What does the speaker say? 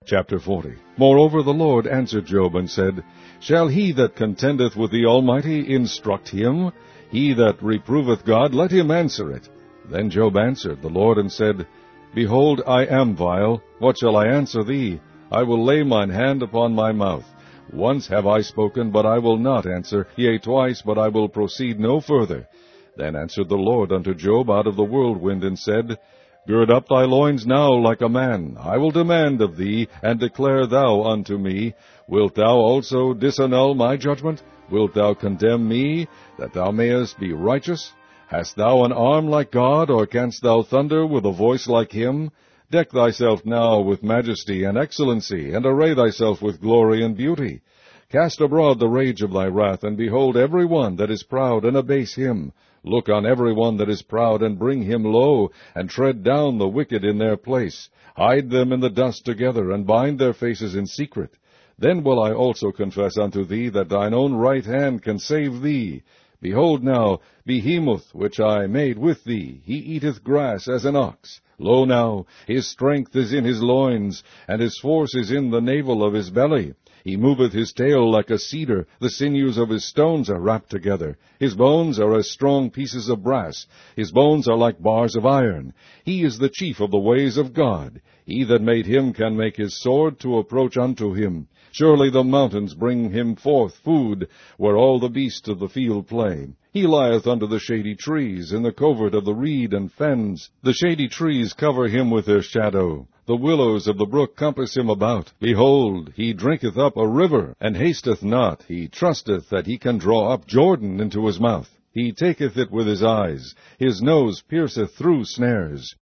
Chapter 40. Moreover the Lord answered Job and said, Shall he that contendeth with the Almighty instruct him? He that reproveth God, let him answer it. Then Job answered the Lord and said, Behold, I am vile. What shall I answer thee? I will lay mine hand upon my mouth. Once have I spoken, but I will not answer, yea, twice, but I will proceed no further. Then answered the Lord unto Job out of the whirlwind, and said, Gird up thy loins now like a man. I will demand of thee, and declare thou unto me. Wilt thou also disannul my judgment? Wilt thou condemn me, that thou mayest be righteous? Hast thou an arm like God, or canst thou thunder with a voice like him? Deck thyself now with majesty and excellency, and array thyself with glory and beauty. Cast abroad the rage of thy wrath, and behold every one that is proud, and abase him. Look on every one that is proud, and bring him low, and tread down the wicked in their place. Hide them in the dust together, and bind their faces in secret. Then will I also confess unto thee that thine own right hand can save thee. Behold now, Behemoth, which I made with thee, he eateth grass as an ox. Lo now, his strength is in his loins, and his force is in the navel of his belly. He moveth his tail like a cedar, the sinews of his stones are wrapped together. His bones are as strong pieces of brass, his bones are like bars of iron. He is the chief of the ways of God. He that made him can make his sword to approach unto him. Surely the mountains bring him forth food, where all the beasts of the field play. He lieth under the shady trees, in the covert of the reed and fens. The shady trees cover him with their shadow. The willows of the brook compass him about. Behold, he drinketh up a river, and hasteth not. He trusteth that he can draw up Jordan into his mouth. He taketh it with his eyes. His nose pierceth through snares.